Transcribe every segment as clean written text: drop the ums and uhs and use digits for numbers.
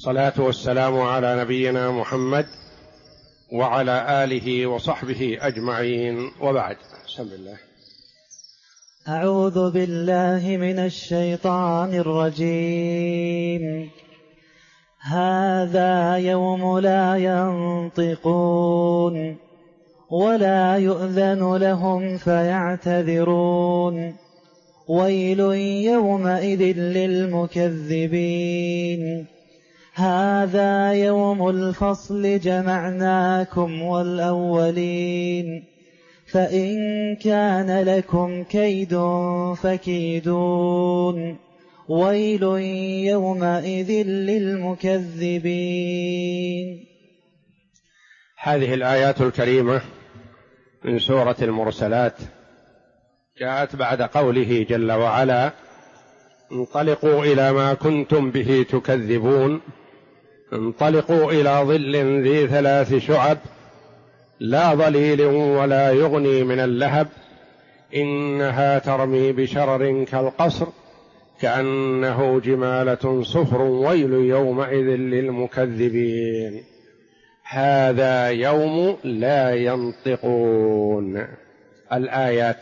الصلاة والسلام على نبينا محمد وعلى آله وصحبه أجمعين، وبعد. بسم الله. أعوذ بالله من الشيطان الرجيم. هذا يوم لا ينطقون ولا يؤذن لهم فيعتذرون، ويل يومئذ للمكذبين. هذا يوم الفصل جمعناكم والأولين، فإن كان لكم كيد فكيدون، ويل يومئذ للمكذبين. هذه الآيات الكريمة من سورة المرسلات جاءت بعد قوله جل وعلا: انطلقوا إلى ما كنتم به تكذبون، انطلقوا إلى ظل ذي 3 شعب لا ظليل ولا يغني من اللهب، إنها ترمي بشرر كالقصر كأنه جمالة صفر، ويل يومئذ للمكذبين. هذا يوم لا ينطقون. الآيات: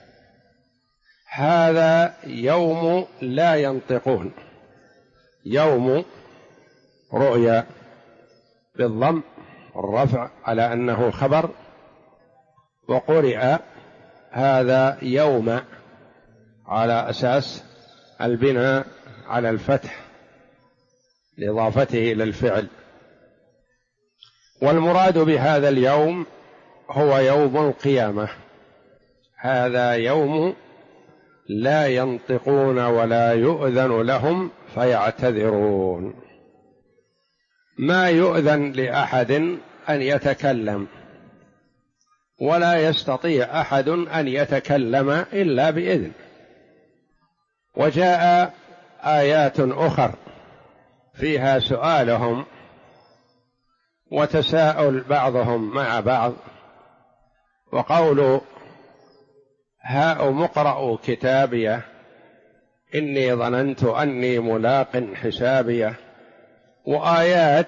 هذا يوم لا ينطقون، يوم رؤيا بالضم الرفع على أنه خبر، وقرئ هذا يوم على أساس البناء على الفتح لإضافته إلى الفعل. والمراد بهذا اليوم هو يوم القيامة. هذا يوم لا ينطقون ولا يؤذن لهم فيعتذرون. ما يؤذن لأحد أن يتكلم، ولا يستطيع أحد أن يتكلم إلا بإذن. وجاء آيات أخر فيها سؤالهم وتساؤل بعضهم مع بعض، وقول: هاؤم اقرءوا كتابيه إني ظننت أني ملاق حسابيه، وآيات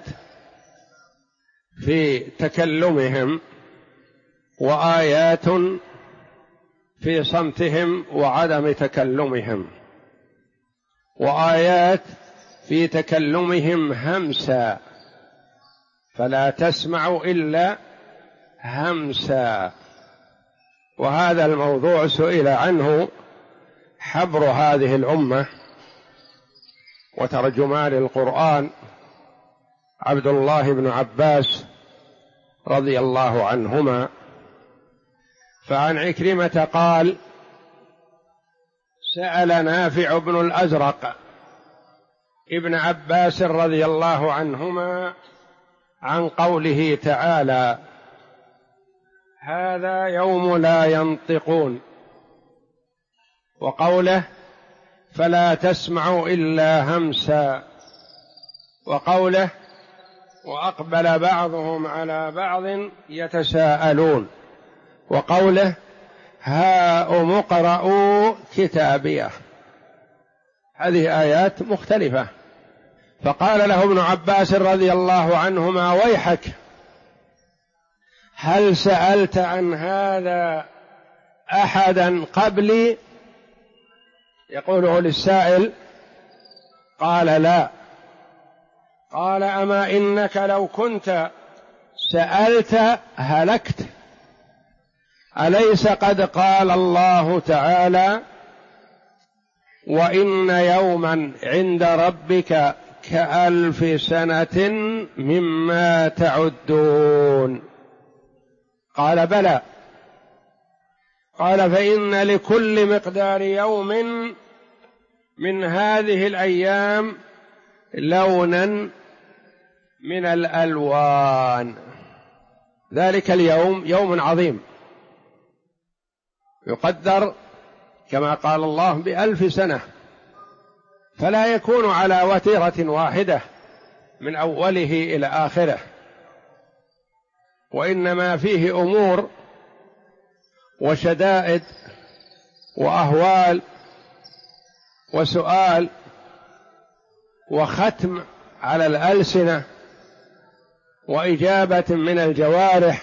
في تكلمهم، وآيات في صمتهم وعدم تكلمهم، وآيات في تكلمهم همسا فلا تسمع إلا همسا. وهذا الموضوع سئل عنه حبر هذه الأمة وترجمان القرآن عبد الله بن عباس رضي الله عنهما، فعن عكرمة قال: سأل نافع بن الأزرق ابن عباس رضي الله عنهما عن قوله تعالى: هذا يوم لا ينطقون، وقوله: فلا تسمع إلا همسا، وقوله: وأقبل بعضهم على بعض يتساءلون، وقوله: هاؤم اقرءوا كتابيه. هذه آيات مختلفة. فقال له ابن عباس رضي الله عنهما: ويحك، هل سألت عن هذا أحدا قبلي؟ يقوله للسائل. قال: لا. قال: أما إنك لو كنت سألت هلكت، أليس قد قال الله تعالى: وإن يوما عند ربك كألف سنة مما تعدون؟ قال: بلى. قال: فإن لكل مقدار يوم من هذه الأيام لونا من الألوان. ذلك اليوم يوم عظيم، يقدر كما قال الله ب1000 سنة، فلا يكون على وتيرة واحدة من أوله إلى آخره، وإنما فيه أمور وشدائد وأهوال وسؤال وختم على الألسنة وإجابة من الجوارح،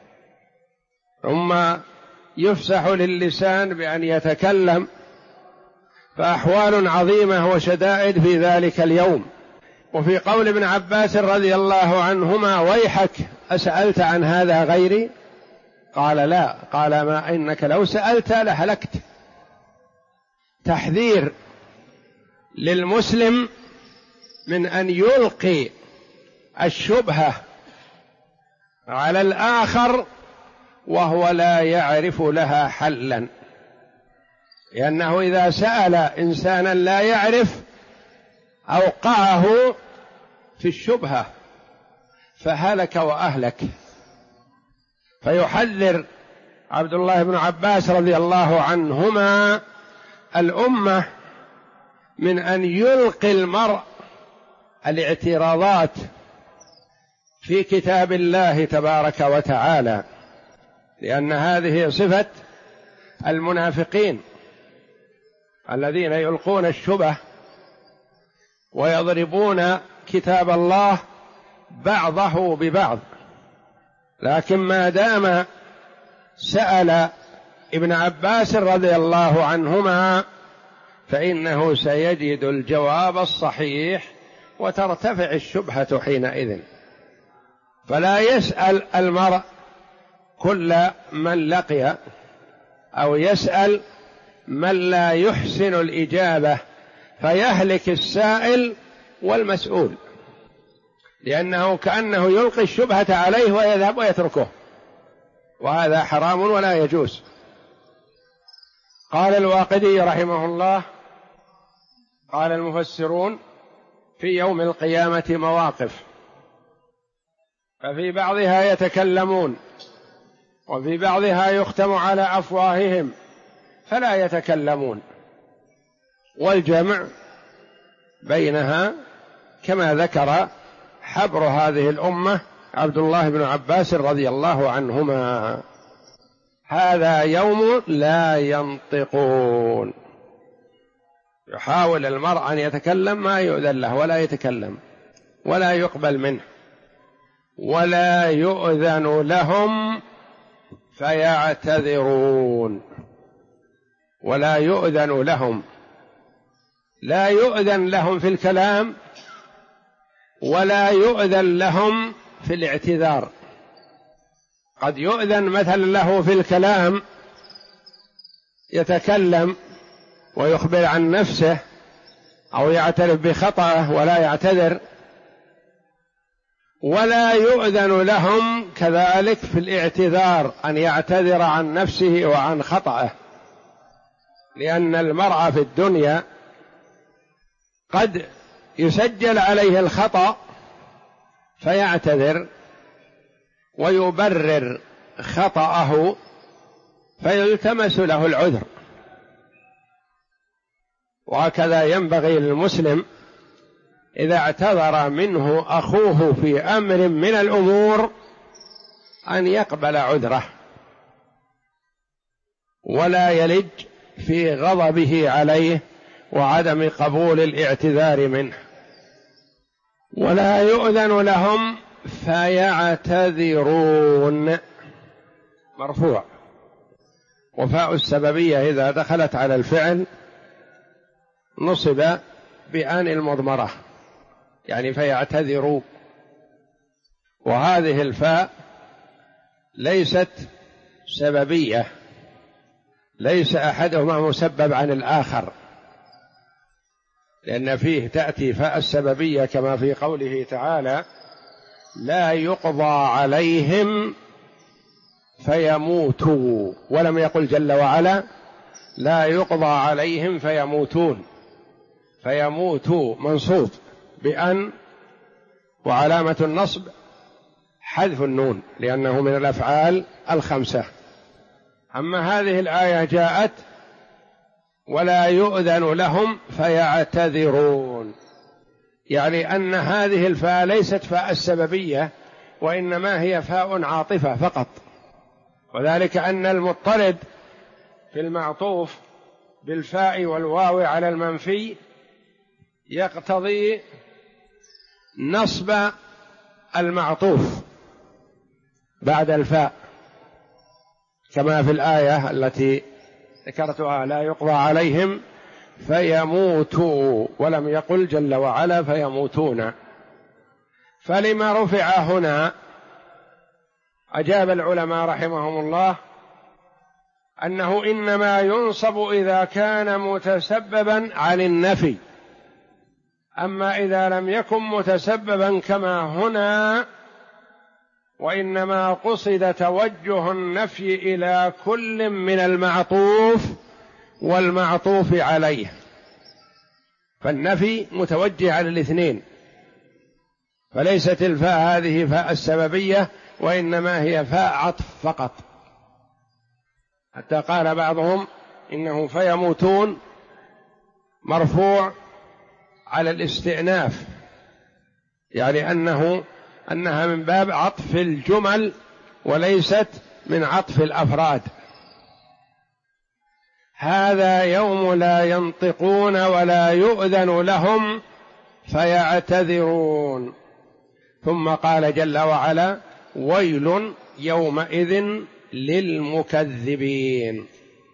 ثم يفسح للسان بأن يتكلم، فأحوال عظيمة وشدائد في ذلك اليوم. وفي قول ابن عباس رضي الله عنهما: ويحك أسألت عن هذا غيري؟ قال: لا. قال: ما إنك لو سألت لهلكت. تحذير للمسلم من أن يلقي الشبهة على الآخر وهو لا يعرف لها حلا، لأنه إذا سأل إنسانا لا يعرف أوقعه في الشبهة فهلك وأهلك. فيحذر عبد الله بن عباس رضي الله عنهما الأمة من أن يلقي المرء الاعتراضات في كتاب الله تبارك وتعالى، لأن هذه صفة المنافقين الذين يلقون الشبه ويضربون كتاب الله بعضه ببعض. لكن ما دام سأل ابن عباس رضي الله عنهما فإنه سيجد الجواب الصحيح وترتفع الشبهة حينئذ. فلا يسأل المرء كل من لقي، أو يسأل من لا يحسن الإجابة فيهلك السائل والمسؤول، لأنه كأنه يلقي الشبهة عليه ويذهب ويتركه، وهذا حرام ولا يجوز. قال الواقدي رحمه الله: قال المفسرون: في يوم القيامة مواقف، ففي بعضها يتكلمون وفي بعضها يختم على أفواههم فلا يتكلمون، والجمع بينها كما ذكر حبر هذه الأمة عبد الله بن عباس رضي الله عنهما: هذا يوم لا ينطقون. يحاول المرء أن يتكلم ما يؤذن له ولا يتكلم ولا يقبل منه، ولا يؤذن لهم فيعتذرون. ولا يؤذن لهم، لا يؤذن لهم في الكلام ولا يؤذن لهم في الاعتذار. قد يؤذن مثلا له في الكلام، يتكلم ويخبر عن نفسه أو يعترف بخطأه ولا يعتذر، ولا يؤذن لهم كذلك في الاعتذار أن يعتذر عن نفسه وعن خطأه، لأن المرء في الدنيا قد يسجل عليه الخطأ فيعتذر ويبرر خطأه فيلتمس له العذر. وهكذا ينبغي للمسلم إذا اعتذر منه أخوه في أمر من الأمور أن يقبل عذره ولا يلج في غضبه عليه وعدم قبول الاعتذار منه. ولا يؤذن لهم فيعتذرون، مرفوع، وفاء السببية إذا دخلت على الفعل نصب بآن المضمرة، يعني فيعتذروا. وهذه الفاء ليست سببية، ليس أحدهما مسبب عن الآخر، لأن فيه تأتي فاء السببية كما في قوله تعالى: لا يقضى عليهم فيموتوا، ولم يقل جل وعلا لا يقضى عليهم فيموتون. فيموتوا منصوب بأن، وعلامة النصب حذف النون لأنه من الأفعال الخمسة. أما هذه الآية جاءت ولا يؤذن لهم فيعتذرون، يعني أن هذه الفاء ليست فاء السببية وإنما هي فاء عاطفة فقط، وذلك أن المضطرد في المعطوف بالفاء والواو على المنفي يقتضي نصب المعطوف بعد الفاء كما في الآية التي ذكرتها: لا يقضى عليهم فيموتوا، ولم يقل جل وعلا فيموتون. فلما رفع هنا؟ أجاب العلماء رحمهم الله أنه إنما ينصب إذا كان متسببا عن النفي، أما إذا لم يكن متسببا كما هنا وإنما قصد توجه النفي إلى كل من المعطوف والمعطوف عليه، فالنفي متوجه على الاثنين، فليست الفاء هذه فاء السببية وإنما هي فاء عطف فقط، حتى قال بعضهم إنه فيموتون مرفوع على الاستئناف، يعني أنها من باب عطف الجمل وليست من عطف الأفراد. هذا يوم لا ينطقون ولا يؤذن لهم فيعتذرون. ثم قال جل وعلا: ويل يومئذ للمكذبين.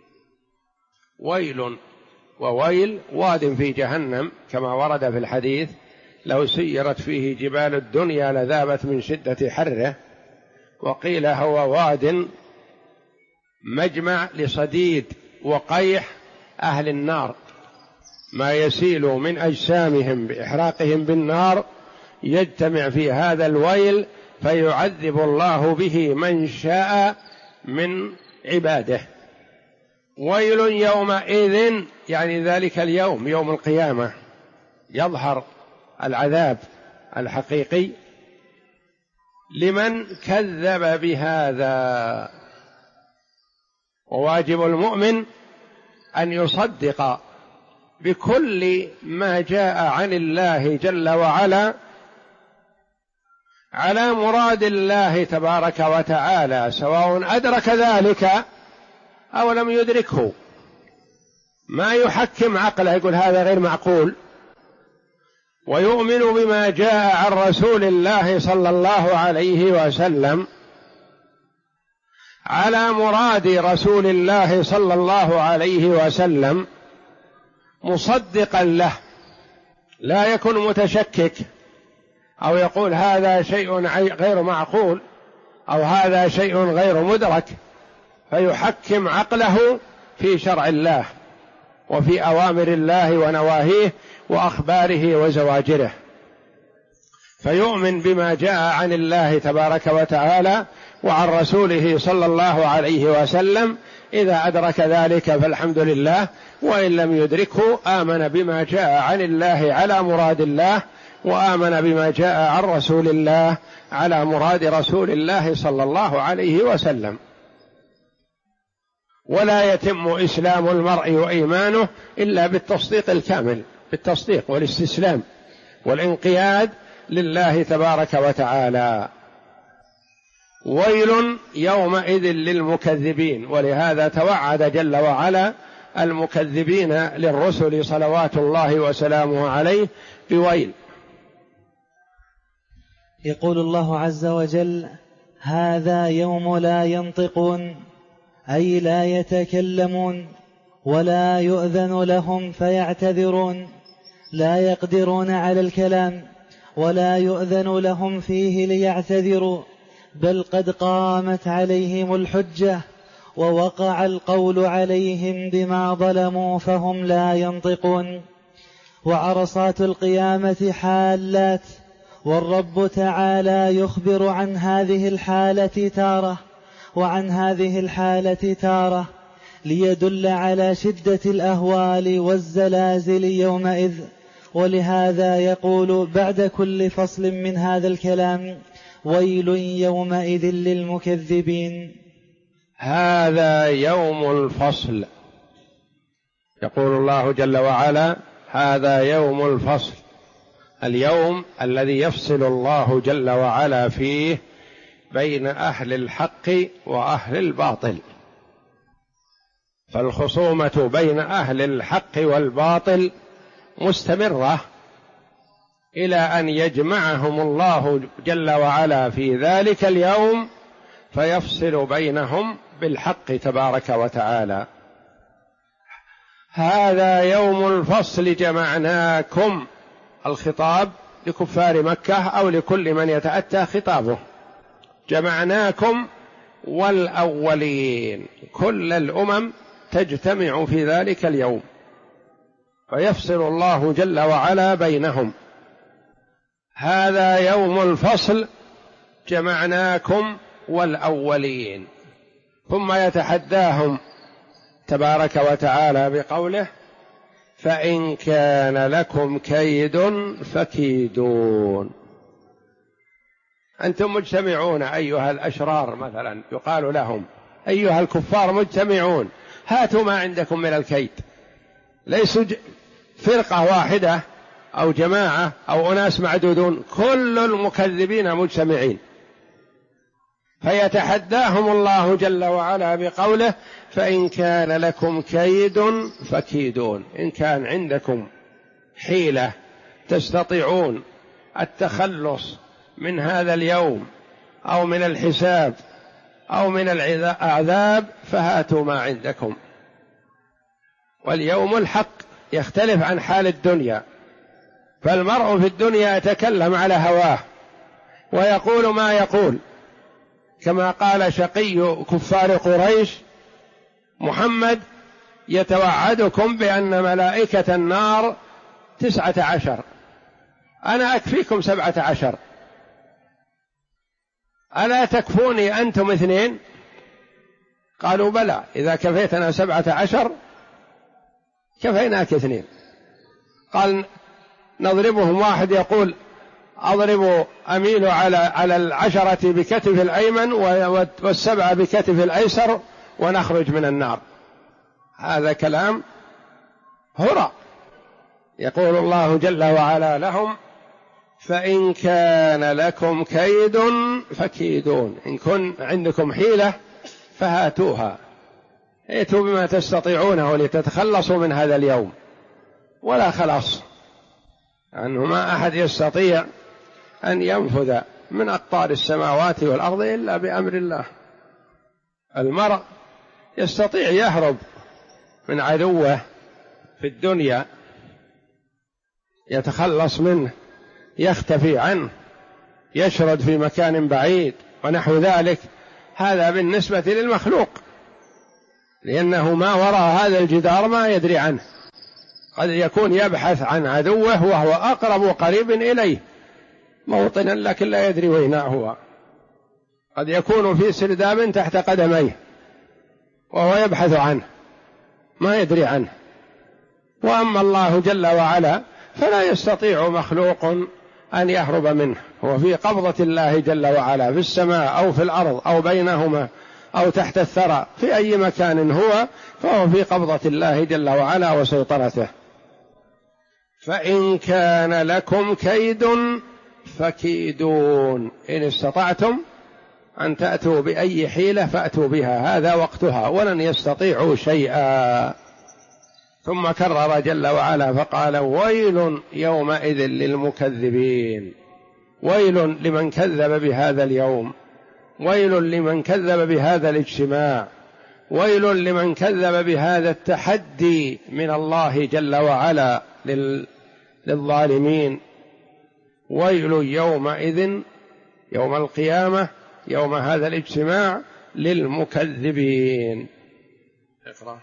ويل وويل واد في جهنم كما ورد في الحديث: لو سيرت فيه جبال الدنيا لذابت من شدة حره. وقيل هو واد مجمع لصديد وقيح أهل النار، ما يسيل من أجسامهم بإحراقهم بالنار يجتمع في هذا الويل فيعذب الله به من شاء من عباده. ويل يومئذ يعني ذلك اليوم، يوم القيامة، يظهر العذاب الحقيقي لمن كذب بهذا. وواجب المؤمن أن يصدق بكل ما جاء عن الله جل وعلا على مراد الله تبارك وتعالى، سواء أدرك ذلك أو لم يدركه. ما يحكم عقله يقول هذا غير معقول، ويؤمن بما جاء عن رسول الله صلى الله عليه وسلم على مراد رسول الله صلى الله عليه وسلم مصدقا له، لا يكون متشكك أو يقول هذا شيء غير معقول أو هذا شيء غير مدرك، فيحكم عقله في شرع الله وفي أوامر الله ونواهيه وأخباره وزواجره، فيؤمن بما جاء عن الله تبارك وتعالى وعن رسوله صلى الله عليه وسلم. إذا أدرك ذلك فالحمد لله، وإن لم يدركه آمن بما جاء عن الله على مراد الله، وآمن بما جاء عن رسول الله على مراد رسول الله صلى الله عليه وسلم. ولا يتم إسلام المرء وإيمانه إلا بالتصديق الكامل، بالتصديق والاستسلام والانقياد لله تبارك وتعالى. ويل يومئذ للمكذبين، ولهذا توعد جل وعلا المكذبين للرسل صلوات الله وسلامه عليه بويل. يقول الله عز وجل: هذا يوم لا ينطقون، أي لا يتكلمون، ولا يؤذن لهم فيعتذرون، لا يقدرون على الكلام ولا يؤذن لهم فيه ليعتذروا، بل قد قامت عليهم الحجة ووقع القول عليهم بما ظلموا فهم لا ينطقون. وعرصات القيامة حالات، والرب تعالى يخبر عن هذه الحالة تارة وعن هذه الحالة تارة، ليدل على شدة الأهوال والزلازل يومئذ. ولهذا يقول بعد كل فصل من هذا الكلام: ويل يومئذ للمكذبين. هذا يوم الفصل، يقول الله جل وعلا: هذا يوم الفصل، اليوم الذي يفصل الله جل وعلا فيه بين أهل الحق وأهل الباطل. فالخصومة بين أهل الحق والباطل مستمرة إلى أن يجمعهم الله جل وعلا في ذلك اليوم فيفصل بينهم بالحق تبارك وتعالى. هذا يوم الفصل جمعناكم، الخطاب لكفار مكة أو لكل من يتأتى خطابه. جمعناكم والأولين، كل الأمم تجتمع في ذلك اليوم فيفصل الله جل وعلا بينهم. هذا يوم الفصل جمعناكم والأولين. ثم يتحداهم تبارك وتعالى بقوله: فإن كان لكم كيد فكيدون. أنتم مجتمعون أيها الأشرار، مثلا يقال لهم أيها الكفار مجتمعون، هاتوا ما عندكم من الكيد. ليسوا فرقة واحدة أو جماعة أو أناس معدودون، كل المكذبين مجتمعين. فيتحداهم الله جل وعلا بقوله: فإن كان لكم كيد فكيدون. إن كان عندكم حيلة تستطيعون التخلص من هذا اليوم أو من الحساب أو من العذاب فهاتوا ما عندكم. واليوم الحق يختلف عن حال الدنيا، فالمرء في الدنيا يتكلم على هواه ويقول ما يقول، كما قال شقي كفار قريش: محمد يتوعدكم بأن ملائكة النار 19، أنا أكفيكم 17، ألا تكفوني أنتم 2؟ قالوا: بلى، إذا كفيتنا 17 كفيناك 2. قال: نضربهم. واحد يقول: أميل على 10 بكتف الأيمن و7 بكتف الأيسر ونخرج من النار. هذا كلام هرى. يقول الله جل وعلا لهم: فإن كان لكم كيد فكيدون. إن كن عندكم حيلة فهاتوها، ائتوا بما تستطيعونه لتتخلصوا من هذا اليوم، ولا خلاص، أنه ما أحد يستطيع أن ينفذ من أقطار السماوات والأرض إلا بأمر الله. المرء يستطيع يهرب من عدوه في الدنيا، يتخلص منه، يختفي عنه، يشرد في مكان بعيد ونحو ذلك. هذا بالنسبة للمخلوق، لأنه ما وراء هذا الجدار ما يدري عنه. قد يكون يبحث عن عدوه وهو أقرب قريب إليه موطنا، لكن لا يدري وين هو. قد يكون في سرداب تحت قدميه وهو يبحث عنه ما يدري عنه. وأما الله جل وعلا فلا يستطيع مخلوق أن يهرب منه، هو في قبضة الله جل وعلا، في السماء أو في الأرض أو بينهما أو تحت الثرى، في أي مكان هو فهو في قبضة الله جل وعلا وسيطرته. فإن كان لكم كيد فكيدون. إن استطعتم أن تأتوا بأي حيلة فأتوا بها، هذا وقتها، ولن يستطيعوا شيئا. ثم كرر جل وعلا فقال: ويل يومئذ للمكذبين. ويل لمن كذب بهذا اليوم، ويل لمن كذب بهذا الاجتماع، ويل لمن كذب بهذا التحدي من الله جل وعلا للظالمين. ويل يومئذ، يوم القيامة، يوم هذا الاجتماع، للمكذبين. اقرأ.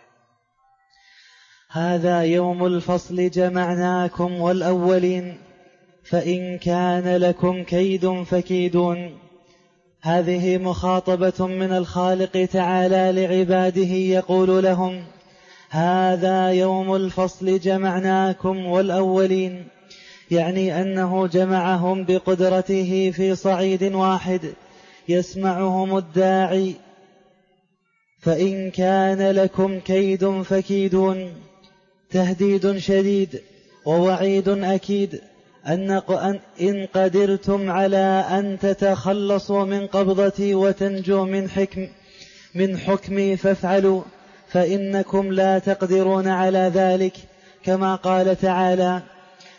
هذا يوم الفصل جمعناكم والأولين، فإن كان لكم كيد فكيدون. هذه مخاطبة من الخالق تعالى لعباده، يقول لهم: هذا يوم الفصل جمعناكم والأولين، يعني أنه جمعهم بقدرته في صعيد واحد يسمعهم الداعي. فإن كان لكم كيد فكيدون، تهديد شديد ووعيد أكيد إن قدرتم على أن تتخلصوا من قبضتي وتنجوا من حكمي فافعلوا، فإنكم لا تقدرون على ذلك، كما قال تعالى: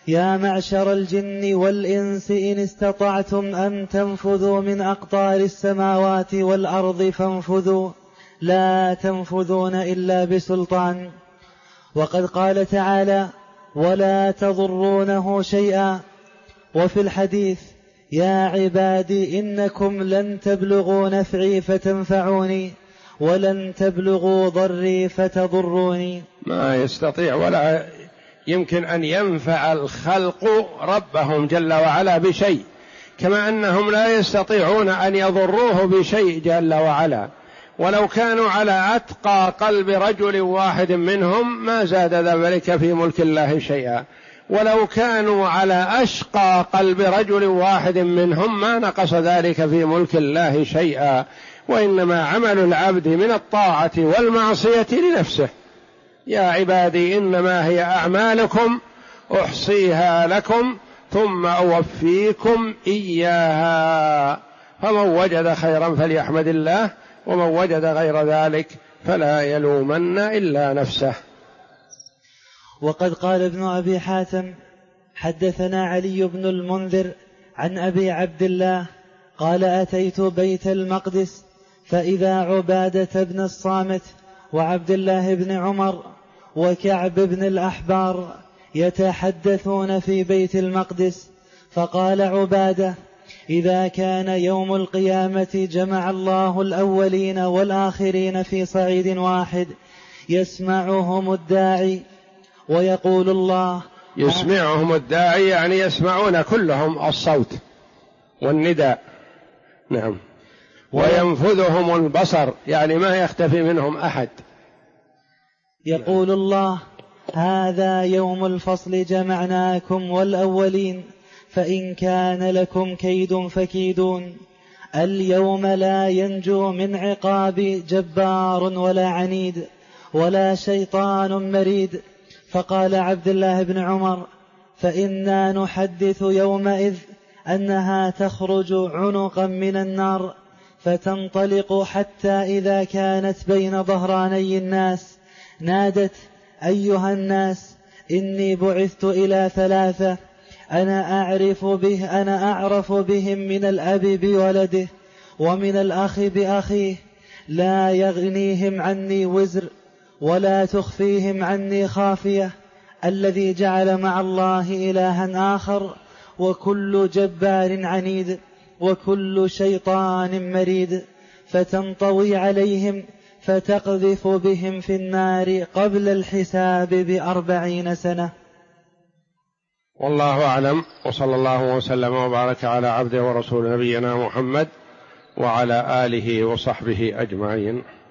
يا معشر الجن والإنس إن استطعتم أن تنفذوا من أقطار السماوات والأرض فانفذوا لا تنفذون إلا بسلطان. وقد قال تعالى ولا تضرونه شيئا. وفي الحديث يا عبادي إنكم لن تبلغوا نفعي فتنفعوني ولن تبلغوا ضري فتضروني. ما يستطيع ولا يمكن أن ينفع الخلق ربهم جل وعلا بشيء، كما أنهم لا يستطيعون أن يضروه بشيء جل وعلا. ولو كانوا على أتقى قلب رجل واحد منهم ما زاد ذلك في ملك الله شيئا، ولو كانوا على أشقى قلب رجل واحد منهم ما نقص ذلك في ملك الله شيئا. وإنما عمل العبد من الطاعة والمعصية لنفسه. يا عبادي إنما هي أعمالكم أحصيها لكم ثم أوفيكم إياها، فمن وجد خيرا فليحمد الله ومن وجد غير ذلك فلا يلومن إلا نفسه. وقد قال ابن أبي حاتم حدثنا علي بن المنذر عن أبي عبد الله قال أتيت بيت المقدس فإذا عبادة بن الصامت وعبد الله بن عمر وكعب بن الأحبار يتحدثون في بيت المقدس، فقال عبادة إذا كان يوم القيامة جمع الله الأولين والآخرين في صعيد واحد يسمعهم الداعي ويقول الله يسمعهم الداعي يعني يسمعون كلهم الصوت والنداء. نعم. وينفذهم البصر يعني ما يختفي منهم أحد. يقول الله هذا يوم الفصل جمعناكم والأولين فإن كان لكم كيد فكيدون. اليوم لا ينجو من عقاب جبار ولا عنيد ولا شيطان مريد. فقال عبد الله بن عمر فإنا نحدث يومئذ أنها تخرج عنقا من النار فتنطلق حتى إذا كانت بين ظهراني الناس نادت أيها الناس إني بعثت إلى ثلاثة أنا أعرف بهم من الأب بولده ومن الأخ بأخيه لا يغنيهم عني وزر ولا تخفيهم عني خافية الذي جعل مع الله إلها آخر وكل جبار عنيد وكل شيطان مريد فتنطوي عليهم فتقذف بهم في النار قبل الحساب ب40 سنة. والله أعلم، وصلى الله وسلم وبارك على عبده ورسول نبينا محمد وعلى آله وصحبه أجمعين.